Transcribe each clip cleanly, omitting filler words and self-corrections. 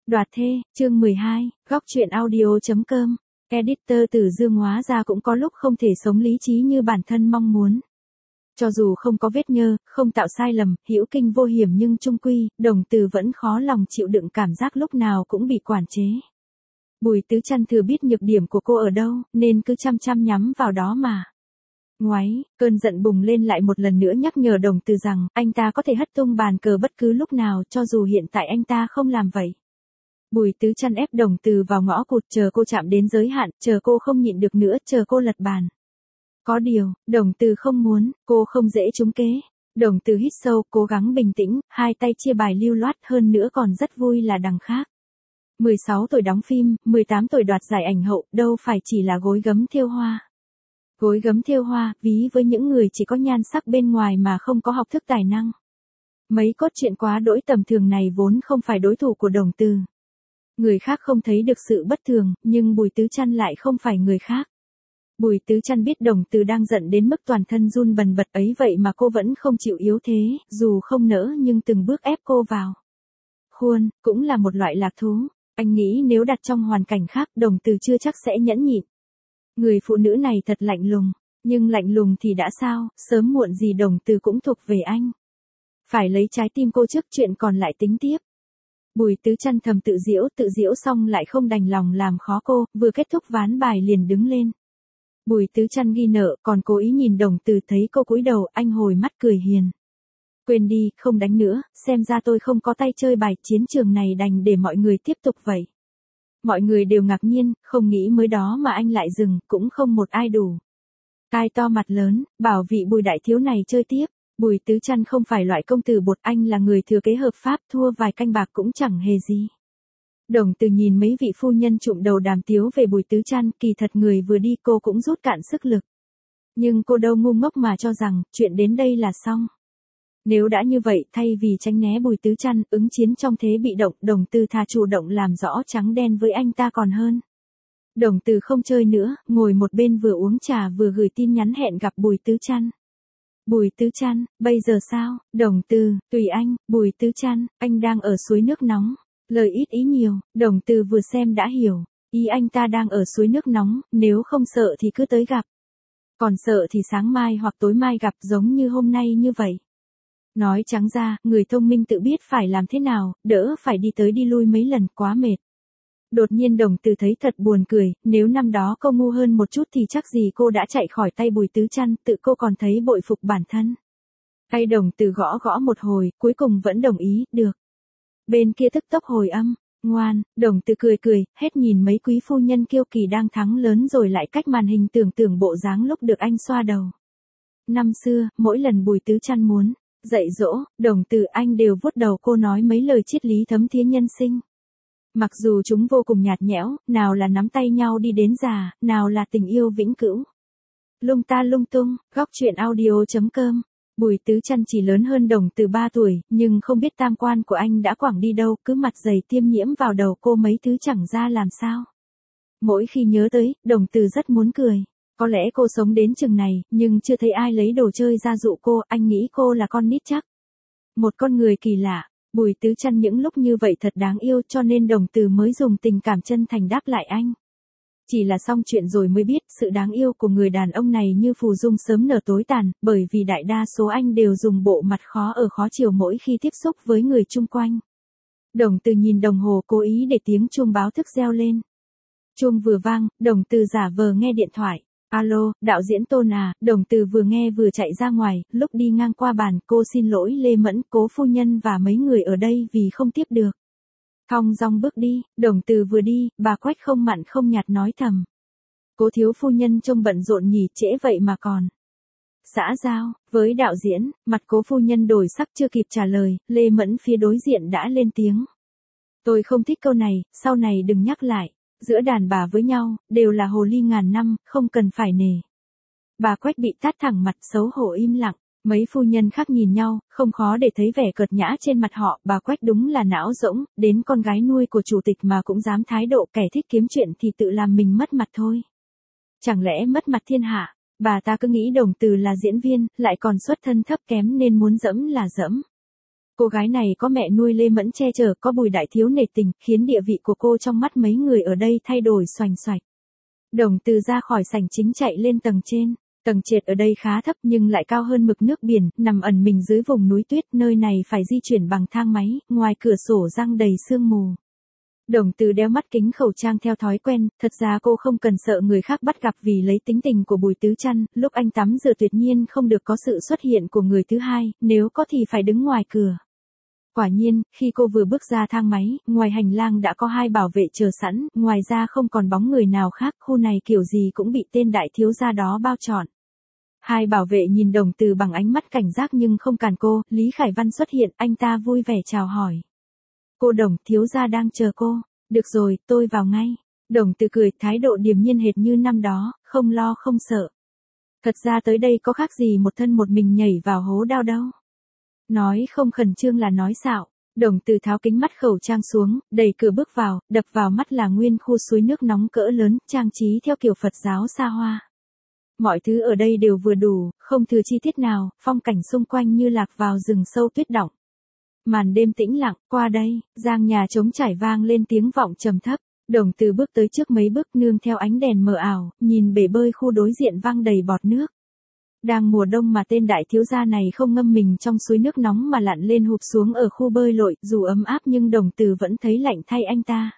Đoạt thê, chương 12, góc truyện audio.com. Editor Từ Dương hóa ra cũng có lúc không thể sống lý trí như bản thân mong muốn. Cho dù không có vết nhơ, không tạo sai lầm, hữu kinh vô hiểm nhưng chung quy, Đồng Từ vẫn khó lòng chịu đựng cảm giác lúc nào cũng bị quản chế. Bùi Tứ Trăn thừa biết nhược điểm của cô ở đâu, nên cứ chăm chăm nhắm vào đó mà. Ngoáy, cơn giận bùng lên lại một lần nữa nhắc nhở Đồng Từ rằng, anh ta có thể hất tung bàn cờ bất cứ lúc nào, cho dù hiện tại anh ta không làm vậy. Bùi Tứ Trăn ép Đồng Từ vào ngõ cụt, chờ cô chạm đến giới hạn, chờ cô không nhịn được nữa, chờ cô lật bàn. Có điều, Đồng Từ không muốn, cô không dễ trúng kế. Đồng Từ hít sâu, cố gắng bình tĩnh, hai tay chia bài lưu loát, hơn nữa còn rất vui là đằng khác. 16 tuổi đóng phim, 18 tuổi đoạt giải ảnh hậu, đâu phải chỉ là gối gấm thêu hoa. Gối gấm thêu hoa, ví với những người chỉ có nhan sắc bên ngoài mà không có học thức tài năng. Mấy cốt truyện quá đỗi tầm thường này vốn không phải đối thủ của Đồng Từ. Người khác không thấy được sự bất thường, nhưng Bùi Tứ Trăn lại không phải người khác. Bùi Tứ Trăn biết Đồng Từ đang giận đến mức toàn thân run bần bật ấy, vậy mà cô vẫn không chịu yếu thế, dù không nỡ nhưng từng bước ép cô vào khuôn, cũng là một loại lạc thú. Anh nghĩ nếu đặt trong hoàn cảnh khác, Đồng Từ chưa chắc sẽ nhẫn nhịn. Người phụ nữ này thật lạnh lùng, nhưng lạnh lùng thì đã sao, sớm muộn gì Đồng Từ cũng thuộc về anh. Phải lấy trái tim cô trước, chuyện còn lại tính tiếp. Bùi Tứ Trăn thầm tự giễu xong lại không đành lòng làm khó cô, vừa kết thúc ván bài liền đứng lên. Bùi Tứ Trăn ghi nợ, còn cố ý nhìn Đồng Từ, thấy cô cúi đầu, anh hồi mắt cười hiền. Quên đi, không đánh nữa, xem ra tôi không có tay chơi bài, chiến trường này đành để mọi người tiếp tục vậy. Mọi người đều ngạc nhiên, không nghĩ mới đó mà anh lại dừng, cũng không một ai đủ. Cai to mặt lớn, bảo vị Bùi đại thiếu này chơi tiếp. Bùi Tứ Trăn không phải loại công tử bột, anh là người thừa kế hợp pháp, thua vài canh bạc cũng chẳng hề gì. Đồng Từ nhìn mấy vị phu nhân trụm đầu đàm tiếu về Bùi Tứ Trăn, kỳ thật người vừa đi cô cũng rút cạn sức lực. Nhưng cô đâu ngu ngốc mà cho rằng, chuyện đến đây là xong. Nếu đã như vậy, thay vì tránh né Bùi Tứ Trăn, ứng chiến trong thế bị động, Đồng Từ thà chủ động làm rõ trắng đen với anh ta còn hơn. Đồng Từ không chơi nữa, ngồi một bên vừa uống trà vừa gửi tin nhắn hẹn gặp Bùi Tứ Trăn. Bùi Tứ Trăn, bây giờ sao? Đồng Từ, tùy anh. Bùi Tứ Trăn, anh đang ở suối nước nóng. Lời ít ý nhiều, Đồng Từ vừa xem đã hiểu. Ý anh ta đang ở suối nước nóng, nếu không sợ thì cứ tới gặp. Còn sợ thì sáng mai hoặc tối mai gặp, giống như hôm nay như vậy. Nói trắng ra, người thông minh tự biết phải làm thế nào, đỡ phải đi tới đi lui mấy lần, quá mệt. Đột nhiên Đồng Từ thấy thật buồn cười, nếu năm đó cô ngu hơn một chút thì chắc gì cô đã chạy khỏi tay Bùi Tứ Trăn, tự cô còn thấy bội phục bản thân. Tay Đồng Từ gõ một hồi, cuối cùng vẫn đồng ý, được. Bên kia tức tốc hồi âm, ngoan. Đồng Từ cười, hết nhìn mấy quý phu nhân kiêu kỳ đang thắng lớn rồi lại cách màn hình tưởng bộ dáng lúc được anh xoa đầu. Năm xưa, mỗi lần Bùi Tứ Trăn muốn dạy dỗ, Đồng Từ anh đều vuốt đầu cô nói mấy lời triết lý thấm thía nhân sinh. Mặc dù chúng vô cùng nhạt nhẽo, nào là nắm tay nhau đi đến già, nào là tình yêu vĩnh cửu. Lung ta lung tung, góc truyện audio.com. Bùi Tứ Trăn chỉ lớn hơn Đồng Từ 3 tuổi, nhưng không biết tam quan của anh đã quẳng đi đâu, cứ mặt dày tiêm nhiễm vào đầu cô mấy thứ chẳng ra làm sao. Mỗi khi nhớ tới, Đồng Từ rất muốn cười. Có lẽ cô sống đến chừng này, nhưng chưa thấy ai lấy đồ chơi ra dụ cô, anh nghĩ cô là con nít chắc. Một con người kỳ lạ. Bùi Tứ Trăn những lúc như vậy thật đáng yêu, cho nên Đồng Từ mới dùng tình cảm chân thành đáp lại anh. Chỉ là xong chuyện rồi mới biết, sự đáng yêu của người đàn ông này như phù dung sớm nở tối tàn, bởi vì đại đa số anh đều dùng bộ mặt khó chịu mỗi khi tiếp xúc với người chung quanh. Đồng Từ nhìn đồng hồ cố ý để tiếng chuông báo thức reo lên. Chuông vừa vang, Đồng Từ giả vờ nghe điện thoại. Alo, đạo diễn Tôn à, Đồng Từ vừa nghe vừa chạy ra ngoài, lúc đi ngang qua bàn, cô xin lỗi Lê Mẫn, Cố phu nhân và mấy người ở đây vì không tiếp được. Thong dong bước đi, Đồng Từ vừa đi, bà Quách không mặn không nhạt nói thầm. Cố thiếu phu nhân trông bận rộn nhỉ, trễ vậy mà còn xã giao với đạo diễn. Mặt Cố phu nhân đổi sắc chưa kịp trả lời, Lê Mẫn phía đối diện đã lên tiếng. Tôi không thích câu này, sau này đừng nhắc lại. Giữa đàn bà với nhau, đều là hồ ly ngàn năm, không cần phải nể. Bà Quách bị tát thẳng mặt, xấu hổ im lặng. Mấy phu nhân khác nhìn nhau, không khó để thấy vẻ cợt nhã trên mặt họ. Bà Quách đúng là não rỗng, đến con gái nuôi của chủ tịch mà cũng dám thái độ, kẻ thích kiếm chuyện thì tự làm mình mất mặt thôi. Chẳng lẽ mất mặt thiên hạ? Bà ta cứ nghĩ Đồng Từ là diễn viên, lại còn xuất thân thấp kém nên muốn dẫm là dẫm. Cô gái này có mẹ nuôi lê mẫn che chở, có Bùi đại thiếu nể tình, khiến địa vị của cô trong mắt mấy người ở đây thay đổi xoành xoạch. Đồng Từ ra khỏi sảnh chính chạy lên tầng trên. Tầng trệt ở đây khá thấp nhưng lại cao hơn mực nước biển, nằm ẩn mình dưới vùng núi tuyết, nơi này phải di chuyển bằng thang máy, ngoài cửa sổ răng đầy sương mù. Đồng Từ đeo mắt kính khẩu trang theo thói quen, thật ra cô không cần sợ người khác bắt gặp vì lấy tính tình của Bùi Tứ Trăn, lúc anh tắm rửa tuyệt nhiên không được có sự xuất hiện của người thứ hai, nếu có thì phải đứng ngoài cửa. Quả nhiên, khi cô vừa bước ra thang máy, ngoài hành lang đã có hai bảo vệ chờ sẵn, ngoài ra không còn bóng người nào khác, khu này kiểu gì cũng bị tên đại thiếu gia đó bao trọn. Hai bảo vệ nhìn Đồng Từ bằng ánh mắt cảnh giác nhưng không cản cô, Lý Khải Văn xuất hiện, anh ta vui vẻ chào hỏi. Cô Đồng, thiếu gia đang chờ cô. Được rồi, tôi vào ngay. Đồng Từ cười, thái độ điềm nhiên hệt như năm đó, không lo không sợ. Thật ra tới đây có khác gì một thân một mình nhảy vào hố đao đâu. Nói không khẩn trương là nói xạo. Đồng Từ tháo kính mắt khẩu trang xuống, đẩy cửa bước vào, đập vào mắt là nguyên khu suối nước nóng cỡ lớn, trang trí theo kiểu Phật giáo xa hoa. Mọi thứ ở đây đều vừa đủ, không thừa chi tiết nào, phong cảnh xung quanh như lạc vào rừng sâu tuyết đọng. Màn đêm tĩnh lặng, qua đây, giang nhà trống trải vang lên tiếng vọng trầm thấp. Đồng Từ bước tới trước mấy bước nương theo ánh đèn mờ ảo, nhìn bể bơi khu đối diện văng đầy bọt nước. Đang mùa đông mà tên đại thiếu gia này không ngâm mình trong suối nước nóng mà lặn lên hụp xuống ở khu bơi lội, dù ấm áp nhưng Đồng Từ vẫn thấy lạnh thay anh ta.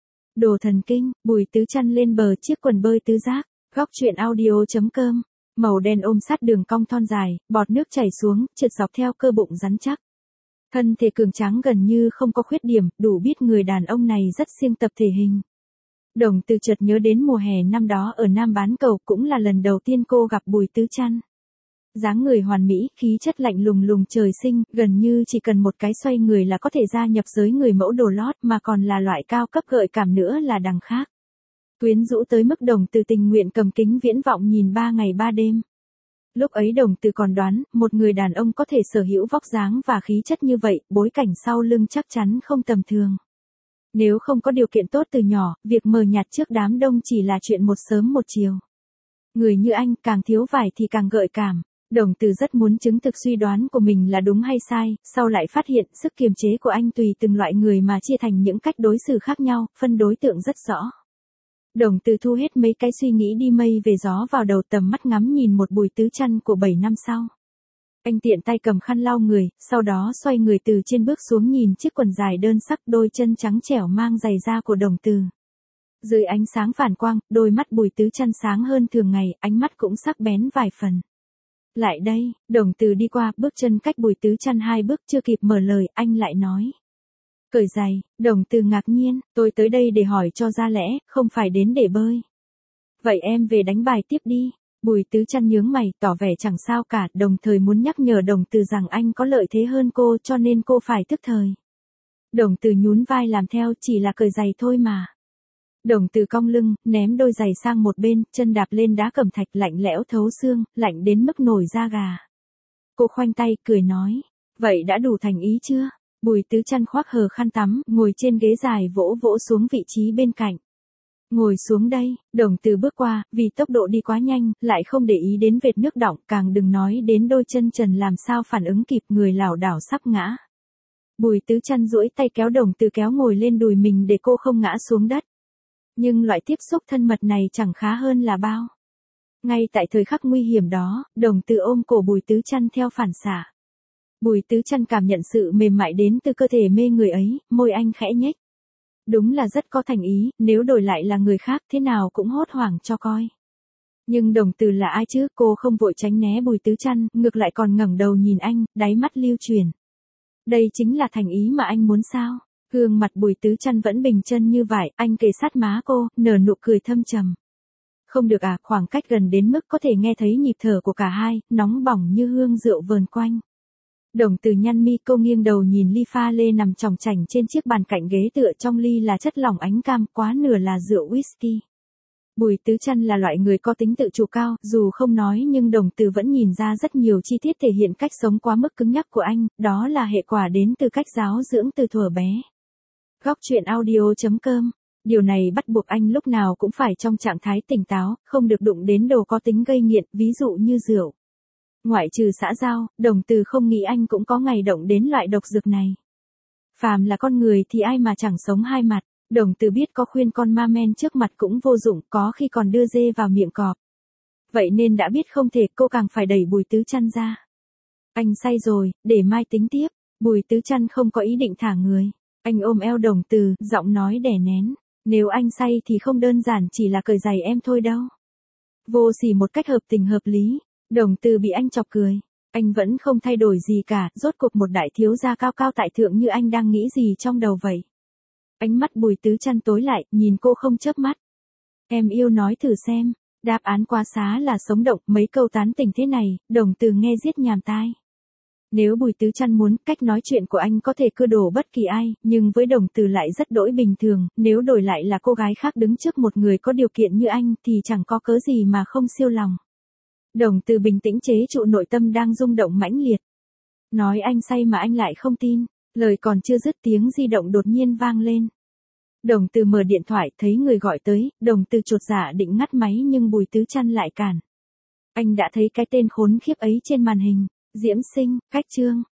Đồ thần kinh, Bùi Tứ Trăn lên bờ chiếc quần bơi tứ giác, góc truyện audio.com, màu đen ôm sát đường cong thon dài, bọt nước chảy xuống, trượt dọc theo cơ bụng rắn chắc. Thân thể cường tráng gần như không có khuyết điểm, đủ biết người đàn ông này rất siêng tập thể hình. Đồng Từ chợt nhớ đến mùa hè năm đó ở Nam Bán Cầu, cũng là lần đầu tiên cô gặp Bùi Tứ Trăn. Dáng người hoàn mỹ, khí chất lạnh lùng lùng trời sinh, gần như chỉ cần một cái xoay người là có thể gia nhập giới người mẫu đồ lót, mà còn là loại cao cấp gợi cảm nữa là đằng khác. Quyến rũ tới mức Đồng Từ tình nguyện cầm kính viễn vọng nhìn 3 ngày 3 đêm. Lúc ấy Đồng Từ còn đoán, một người đàn ông có thể sở hữu vóc dáng và khí chất như vậy, bối cảnh sau lưng chắc chắn không tầm thường. Nếu không có điều kiện tốt từ nhỏ, việc mờ nhạt trước đám đông chỉ là chuyện một sớm một chiều. Người như anh, càng thiếu vải thì càng gợi cảm. Đồng Từ rất muốn chứng thực suy đoán của mình là đúng hay sai, sau lại phát hiện sức kiềm chế của anh tùy từng loại người mà chia thành những cách đối xử khác nhau, phân đối tượng rất rõ. Đồng Từ thu hết mấy cái suy nghĩ đi mây về gió vào đầu, tầm mắt ngắm nhìn một Bùi Tứ Trăn của 7 năm sau. Anh tiện tay cầm khăn lau người, sau đó xoay người từ trên bước xuống nhìn chiếc quần dài đơn sắc, đôi chân trắng trẻo mang giày da của Đồng Từ. Dưới ánh sáng phản quang, đôi mắt Bùi Tứ Trăn sáng hơn thường ngày, ánh mắt cũng sắc bén vài phần. Lại đây, Đồng Từ đi qua, bước chân cách Bùi Tứ Trăn 2 bước, chưa kịp mở lời, anh lại nói. Cởi giày. Đồng Từ ngạc nhiên, tôi tới đây để hỏi cho ra lẽ, không phải đến để bơi. Vậy em về đánh bài tiếp đi. Bùi Tứ Trăn nhướng mày, tỏ vẻ chẳng sao cả, đồng thời muốn nhắc nhở Đồng Từ rằng anh có lợi thế hơn cô, cho nên cô phải thức thời. Đồng Từ nhún vai làm theo, chỉ là cởi giày thôi mà. Đồng Từ cong lưng, ném đôi giày sang một bên, chân đạp lên đá cẩm thạch lạnh lẽo thấu xương, lạnh đến mức nổi da gà. Cô khoanh tay, cười nói, vậy đã đủ thành ý chưa? Bùi Tứ Trăn khoác hờ khăn tắm, ngồi trên ghế dài vỗ vỗ xuống vị trí bên cạnh. Ngồi xuống đây, Đồng Từ bước qua, vì tốc độ đi quá nhanh, lại không để ý đến vệt nước đọng, càng đừng nói đến đôi chân trần làm sao phản ứng kịp, người lảo đảo sắp ngã. Bùi Tứ Trăn duỗi tay kéo Đồng Từ kéo ngồi lên đùi mình để cô không ngã xuống đất. Nhưng loại tiếp xúc thân mật này chẳng khá hơn là bao. Ngay tại thời khắc nguy hiểm đó, Đồng Từ ôm cổ Bùi Tứ Trăn theo phản xạ. Bùi Tứ Trăn cảm nhận sự mềm mại đến từ cơ thể mê người ấy, môi anh khẽ nhếch. Đúng là rất có thành ý, nếu đổi lại là người khác thế nào cũng hốt hoảng cho coi. Nhưng Đồng Từ là ai chứ, cô không vội tránh né Bùi Tứ Trăn, ngược lại còn ngẩng đầu nhìn anh, đáy mắt lưu chuyển. Đây chính là thành ý mà anh muốn sao? Gương mặt Bùi Tứ Trăn vẫn bình chân như vải, anh kề sát má cô, nở nụ cười thâm trầm. Không được à, khoảng cách gần đến mức có thể nghe thấy nhịp thở của cả hai, nóng bỏng như hương rượu vờn quanh. Đồng Từ nhăn mi, cô nghiêng đầu nhìn ly pha lê nằm chòng chành trên chiếc bàn cạnh ghế, tựa trong ly là chất lỏng ánh cam, quá nửa là rượu whisky. Bùi Tứ Trăn là loại người có tính tự chủ cao, dù không nói nhưng Đồng Từ vẫn nhìn ra rất nhiều chi tiết thể hiện cách sống quá mức cứng nhắc của anh, đó là hệ quả đến từ cách giáo dưỡng từ thuở bé. Góc truyện audio.com. Điều này bắt buộc anh lúc nào cũng phải trong trạng thái tỉnh táo, không được đụng đến đồ có tính gây nghiện, ví dụ như rượu. Ngoại trừ xã giao, Đồng Từ không nghĩ anh cũng có ngày động đến loại độc dược này. Phàm là con người thì ai mà chẳng sống hai mặt, Đồng Từ biết có khuyên con ma men trước mặt cũng vô dụng, có khi còn đưa dê vào miệng cọp. Vậy nên đã biết không thể, cô càng phải đẩy Bùi Tứ Trăn ra. Anh say rồi, để mai tính tiếp. Bùi Tứ Trăn không có ý định thả người. Anh ôm eo Đồng Từ, giọng nói đè nén. Nếu anh say thì không đơn giản chỉ là cởi giày em thôi đâu. Vô sỉ một cách hợp tình hợp lý. Đồng Từ bị anh chọc cười. Anh vẫn không thay đổi gì cả, rốt cuộc một đại thiếu gia cao cao tại thượng như anh đang nghĩ gì trong đầu vậy. Ánh mắt Bùi Tứ Trăn tối lại, nhìn cô không chớp mắt. Em yêu nói thử xem. Đáp án quá xá là sống động, mấy câu tán tỉnh thế này, Đồng Từ nghe giết nhàm tai. Nếu Bùi Tứ Trăn muốn, cách nói chuyện của anh có thể cưa đổ bất kỳ ai, nhưng với Đồng Từ lại rất đỗi bình thường, nếu đổi lại là cô gái khác đứng trước một người có điều kiện như anh thì chẳng có cớ gì mà không siêu lòng. Đồng Từ bình tĩnh chế trụ nội tâm đang rung động mãnh liệt. Nói anh say mà anh lại không tin, lời còn chưa dứt tiếng di động đột nhiên vang lên. Đồng Từ mở điện thoại thấy người gọi tới, Đồng Từ chột dạ định ngắt máy nhưng Bùi Tứ Trăn lại cản. Anh đã thấy cái tên khốn khiếp ấy trên màn hình, Diễm Sinh, cách Trương.